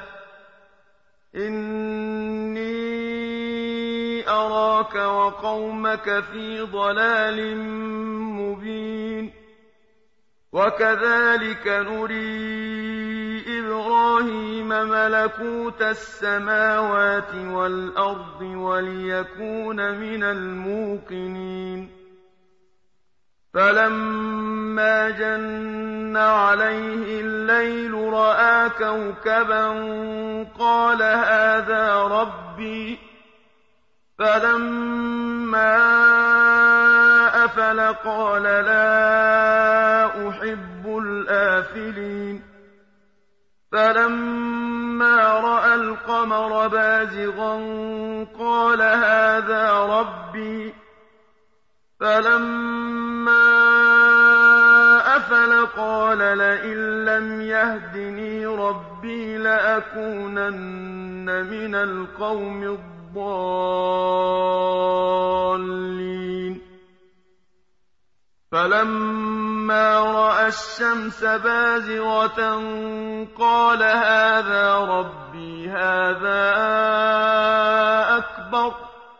إِنِّي أَرَاكَ وَقَوْمَكَ فِي ضَلَالٍ مُّبِينٍ وَكَذَٰلِكَ نُرِي إِبْرَاهِيمَ مَلَكُوتَ السَّمَاوَاتِ وَالْأَرْضِ وَلِيَكُونَ مِنَ الْمُوقِنِينَ فَلَمَّا جَنَّ عَلَيْهِ اللَّيْلُ رَأَىٰ كَوْكَبًا قَالَ هَٰذَا رَبِّي ۖ فَلَمَّا أَفَلَ قَالَ لَا أُحِبُّ الْآفِلِينَ فَلَمَّا رَأَى الْقَمَرَ بَازِغًا قَالَ هَٰذَا رَبِّي ۖ فَلَمَّا أَفَلَ قَالَ لَئِن لَّمْ يَهْدِنِي رَبِّي لَأَكُونَنَّ مِنَ الْقَوْمِ الضَّالِّينَ فَلَمَّا رَأَى الشَّمْسَ بَازِغَةً قَالَ هَٰذَا رَبِّي هَٰذَا أَكْبَرُ ۖ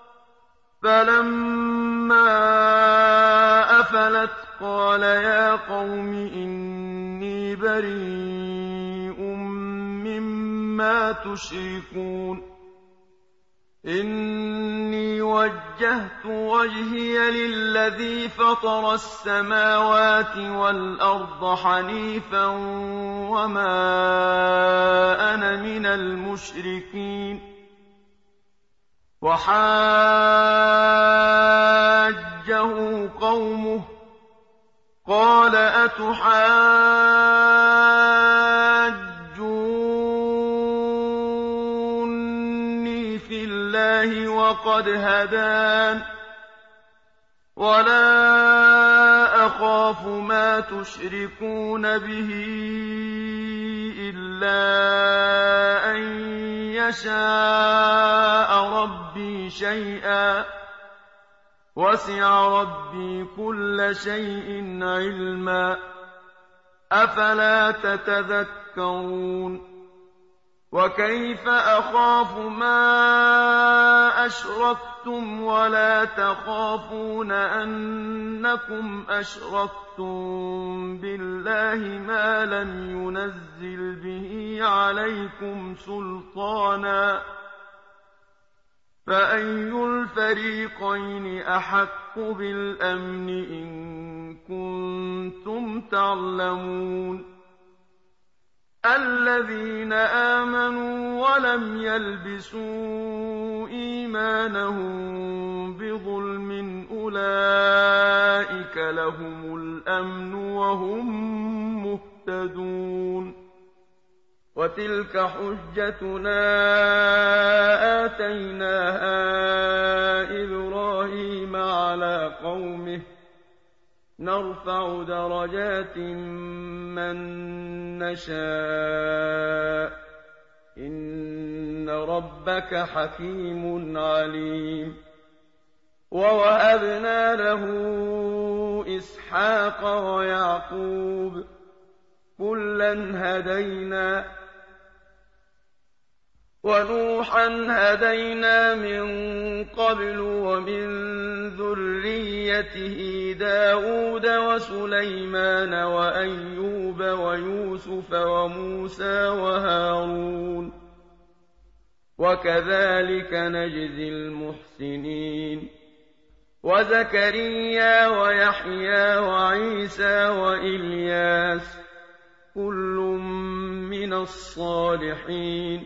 فَلَمَّا أَفَلَتْ قَالَ يَا قَوْمِ إِنِّي بَرِيءٌ مِّمَّا تُشْرِكُونَ إِنِّي وَجَّهْتُ وَجْهِيَ لِلَّذِي فَطَرَ السَّمَاوَاتِ وَالْأَرْضَ حَنِيفًا وَمَا أَنَا مِنَ الْمُشْرِكِينَ وَحَاجَّهُ قَوْمُهُ قَالَ أَتُحَاجُّونِّي فِي اللَّهِ وَقَدْ هَدَانِ وَلَا أَخَافُ مَا تُشْرِكُونَ بِهِ إِلَّا أَن يَشَاءَ رَبِّي شَيْئًا ۗ وَسِعَ رَبِّي كُلَّ شَيْءٍ عِلْمًا ۗ أَفَلَا تَتَذَكَّرُونَ وَكَيْفَ أَخَافُ مَا أَشْرَكْتُمْ وَلَا تَخَافُونَ أَنَّكُمْ أَشْرَكْتُم بِاللَّهِ مَا لَمْ يُنَزِّلْ بِهِ عَلَيْكُمْ سُلْطَانًا ۚ فَأَيُّ الْفَرِيقَيْنِ أَحَقُّ بِالْأَمْنِ إِن كُنتُمْ تَعْلَمُونَ الَّذِينَ آمَنُوا وَلَمْ يَلْبِسُوا إِيمَانَهُم بِظُلْمٍ أُولَٰئِكَ لَهُمُ الْأَمْنُ وَهُم مُّهْتَدُونَ وَتِلْكَ حُجَّتُنَا آتَيْنَاهَا إِبْرَاهِيمَ عَلَىٰ قَوْمِهِ ۚ نَرْفَعُ دَرَجَاتٍ مَّن نَّشَاءُ ۗ إِنَّ رَبَّكَ حَكِيمٌ عَلِيمٌ وَوَهَبْنَا لَهُ إِسْحَاقَ وَيَعْقُوبَ ۚ كُلًّا هَدَيْنَا ۚ وَنُوحًا هَدَيْنَا مِن قَبْلُ ۖ وَمِن ذُرِّيَّتِهِ دَاوُودَ وَسُلَيْمَانَ وَأَيُّوبَ وَيُوسُفَ وَمُوسَىٰ وَهَارُونَ وكذلك نجزي المحسنين وزكريا ويحيى وعيسى وإلياس كل من الصالحين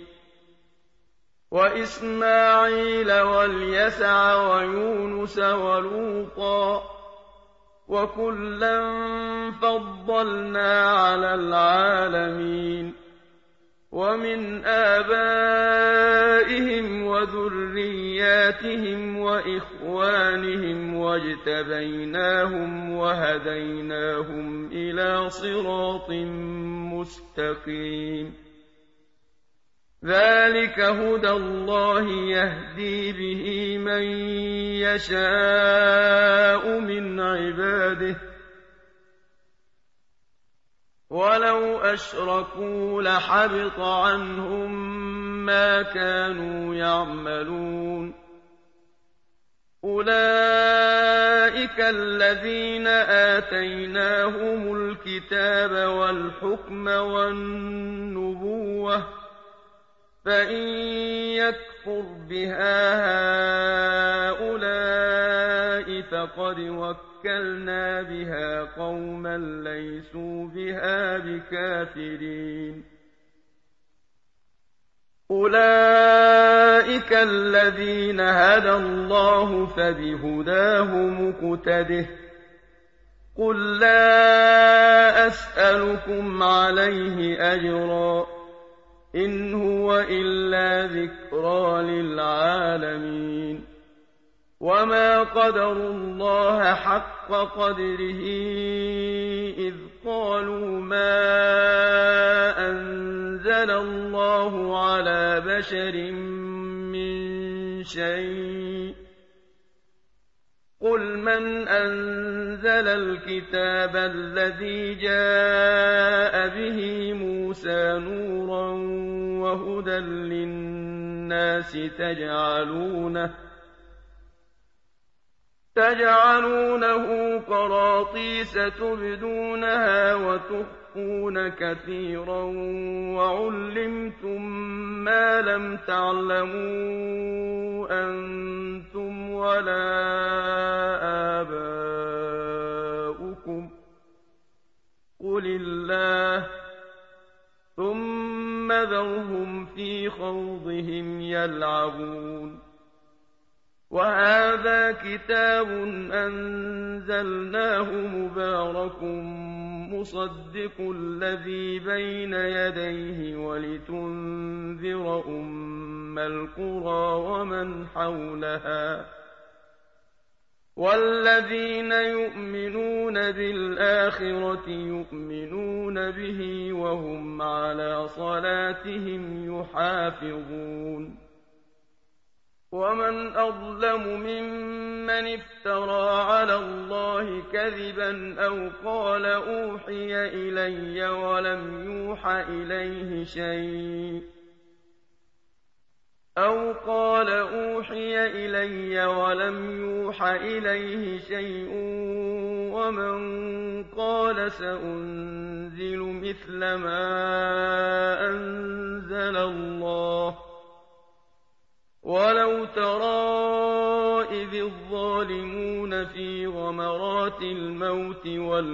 وإسماعيل واليسع ويونس ولوطا وكلا فضلنا على العالمين ومن آبائهم وذرياتهم وإخوانهم واجتبيناهم وهديناهم إلى صراط مستقيم ذلك هدى الله يهدي به من يشاء من عباده ولو أشركوا لحبط عنهم ما كانوا يعملون أولئك الذين آتيناهم الكتاب والحكم والنبوة فإن يكفر بها هؤلاء فقد وكلنا بها قوما ليسوا بها بكافرين أولئك الذين هدى الله فبهداه مقتده قل لا أسألكم عليه أجرا إن هو إلا ذكرى للعالمين وما قدروا الله حق قدره إذ قالوا ما أنزل الله على بشر من شيء قل من أنزل الكتاب الذي جاء به موسى نورا وهدى للناس تجعلونه قراطيس تبدونها وتخفون كثيرا وعلمتم ما لم تعلموا أنتم ولا آباؤكم قل الله ثم ذرهم في خوضهم يلعبون وهذا كتاب أنزلناه مبارك مصدق الذي بين يديه ولتنذر أم القرى ومن حولها والذين يؤمنون بالآخرة يؤمنون به وهم على صلاتهم يحافظون ومن أظلم ممن افترى على الله كذبا أو قال أوحي إلي ولم يوحى إليه شيء ومن قال سأنزل مثل ما أنزل الله ولو ترى إذ الظالمون في غمرات الموت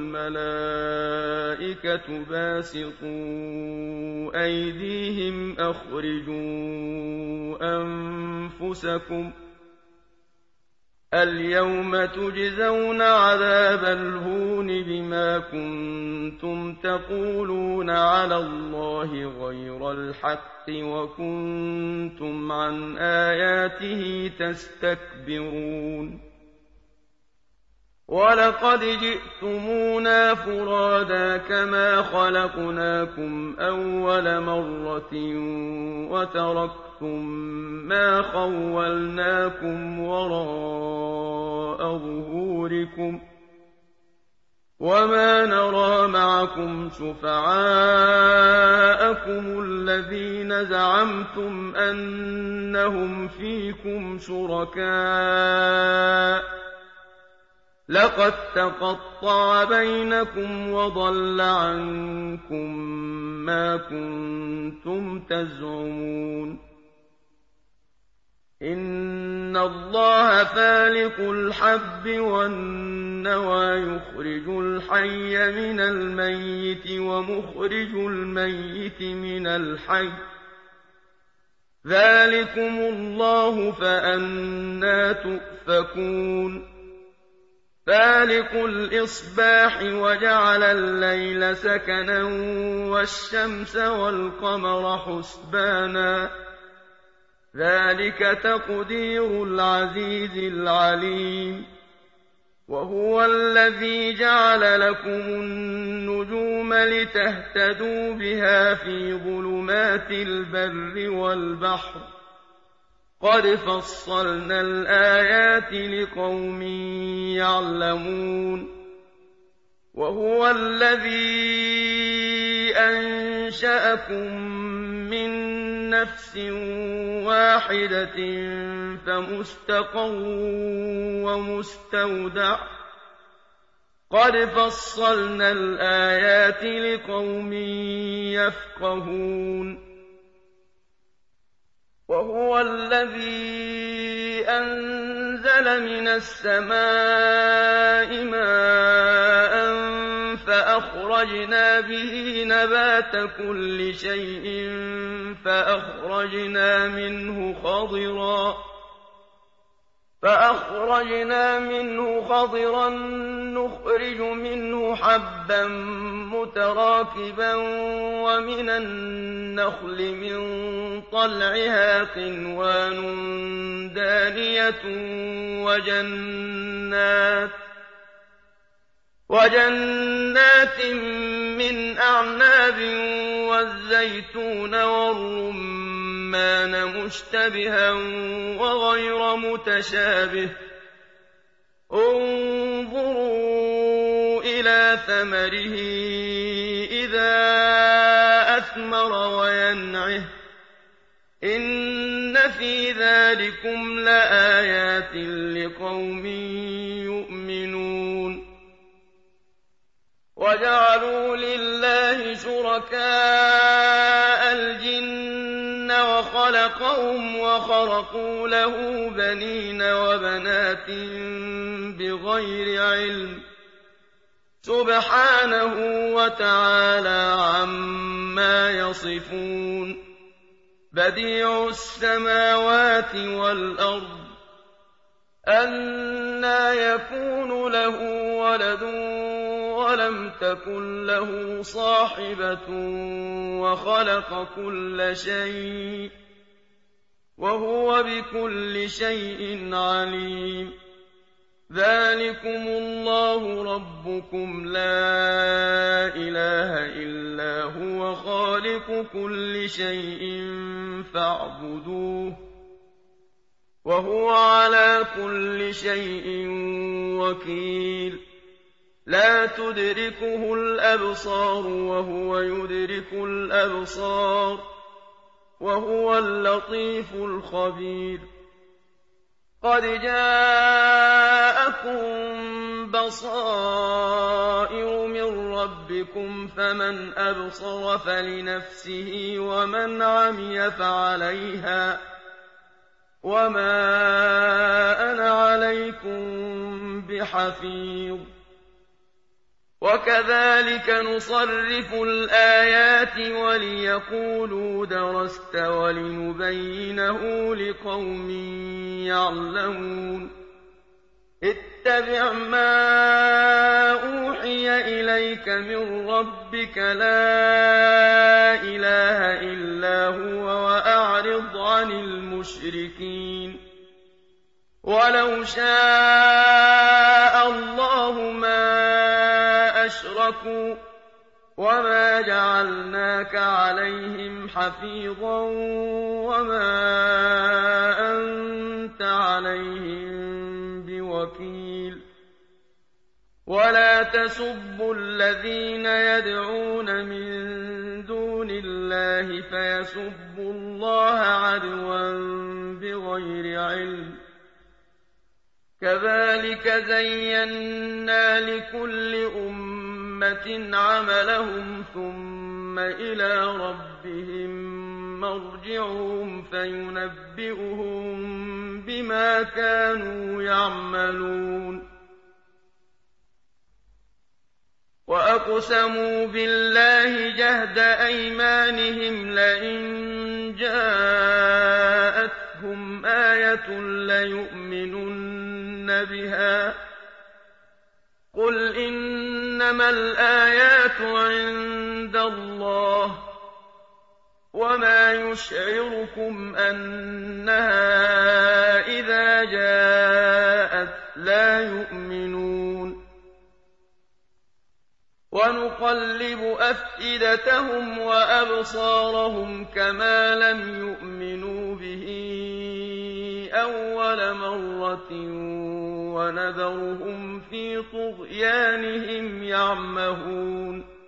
والملائكة باسطوا أيديهم أخرجوا أنفسكم اليوم تجزون عذاب الهون بما كنتم تقولون على الله غير الحق وكنتم عن آياته تستكبرون ولقد جئتمونا فرادا كما خلقناكم أول مرة وتركتم ما خولناكم وراء ظهوركم وما نرى معكم شفعاءكم الذين زعمتم أنهم فيكم شركاء لقد تقطع بينكم وضل عنكم ما كنتم تزعمون إِنَّ اللَّهَ فَالِقُ الْحَبِّ وَالنَّوَىٰ يُخْرِجُ الْحَيَّ مِنَ الْمَيِّتِ وَمُخْرِجُ الْمَيِّتِ مِنَ الْحَيِّ ۚ ذَٰلِكُمُ اللَّهُ فَأَنَّىٰ تُؤْفَكُونَ فَالِقُ الْإِصْبَاحِ وَجَعَلَ اللَّيْلَ سَكَنًا وَالشَّمْسَ وَالْقَمَرَ حُسْبَانًا ۚ ذَٰلِكَ تَقْدِيرُ الْعَزِيزِ الْعَلِيمِ وَهُوَ الَّذِي جَعَلَ لَكُمُ النُّجُومَ لِتَهْتَدُوا بِهَا فِي ظُلُمَاتِ الْبَرِّ وَالْبَحْرِ ۗ قَدْ فَصَّلْنَا الْآيَاتِ لِقَوْمٍ يَعْلَمُونَ وَهُوَ الَّذِي أَنشَأَكُم مِّن نَّفْسٍ وَاحِدَةٍ فَمُسْتَقَرٌّ وَمُسْتَوْدَعٌ ۗ قَدْ فَصَّلْنَا الْآيَاتِ لِقَوْمٍ يَفْقَهُونَ وَهُوَ الَّذِي أَنزَلَ مِنَ السَّمَاءِ مَاءً فَأَخْرَجْنَا بِهِ نَبَاتَ كُلِّ شَيْءٍ فَأَخْرَجْنَا مِنْهُ خَضِرًا نُّخْرِجُ مِنْهُ حَبًّا مُّتَرَاكِبًا وَمِنَ النَّخْلِ مِن طَلْعِهَا قِنْوَانٌ دَانِيَةٌ وَجَنَّاتٍ مِّنْ أَعْنَابٍ وَالزَّيْتُونَ وَالرُّمَّانَ مُشْتَبِهًا وَغَيْرَ مُتَشَابِهٍ ۗ انظُرُوا إِلَىٰ ثَمَرِهِ إِذَا أَثْمَرَ وَيَنْعِهِ ۚ إِنَّ فِي ذَٰلِكُمْ لَآيَاتٍ لِّقَوْمٍ يُؤْمِنُونَ وَجَعَلُوا لِلَّهِ شُرَكَاءَ الْجِنَّ وَخَلَقَهُمْ وَخَرَقُوا لَهُ بَنِينَ وَبَنَاتٍ بِغَيْرِ عِلْمٍ ۚ سُبْحَانَهُ وَتَعَالَىٰ عَمَّا يَصِفُونَ بَدِيعُ السَّمَاوَاتِ وَالْأَرْضِ أَنَّىٰ يَكُونُ لَهُ وَلَدٌ وَلَمْ تَكُن لَّهُ صَاحِبَةٌ وَخَلَقَ كُلَّ شَيْءٍ ۖ وَهُوَ بِكُلِّ شَيْءٍ عَلِيمٌ ذَٰلِكُمُ اللَّهُ رَبُّكُمْ لَا إِلَٰهَ إِلَّا هُوَ خَالِقُ كُلِّ شَيْءٍ فَاعْبُدُوهُ ۚ وَهُوَ عَلَىٰ كُلِّ شَيْءٍ وَكِيلٌ لَّا تُدْرِكُهُ الْأَبْصَارُ وَهُوَ يُدْرِكُ الْأَبْصَارَ ۖ وَهُوَ اللَّطِيفُ الْخَبِيرُ قَدْ جَاءَكُم بَصَائِرُ مِن رَّبِّكُمْ ۖ فَمَنْ أَبْصَرَ فَلِنَفْسِهِ وَمَنْ عَمِيَ فَعَلَيْهَا ۚ وَمَا أَنَا عَلَيْكُم بِحَفِيظٍ وَكَذَٰلِكَ نُصَرِّفُ الْآيَاتِ وَلِيَقُولُوا دَرَسْتَ وَلِنُبَيِّنَهُ لِقَوْمٍ يَعْلَمُونَ اتَّبِعْ مَا أُوحِيَ إِلَيْكَ مِن رَّبِّكَ ۖ لَا إِلَٰهَ إِلَّا هُوَ وَأَعْرِضْ عَنِ الْمُشْرِكِينَ وَلَوْ شَاءَ اللَّهُ مَا أَشْرَكُوا ۗ وَمَا جَعَلْنَاكَ عَلَيْهِمْ حَفِيظًا وَمَا أَنتَ عَلَيْهِم بِوَكِيلٍ وَلَا تَسُبُّوا الَّذِينَ يَدْعُونَ مِن دُونِ اللَّهِ فَيَسُبُّوا اللَّهَ عَدْوًا بِغَيْرِ عِلْمٍ ۗ كَذَٰلِكَ زَيَّنَّا لِكُلِّ أُمَّةٍ عَمَلَهُمْ ثُمَّ إِلَىٰ رَبِّهِم مرجعهم فينبئهم بما كانوا يعملون وأقسموا بالله جهد أيمانهم لئن جاءتهم آية ليؤمنن بها قل إنما الآيات عند الله وما يشعركم أنها إذا جاءت لا يؤمنون ونقلب أفئدتهم وأبصارهم كما لم يؤمنوا به أول مرة ونذرهم في طغيانهم يعمهون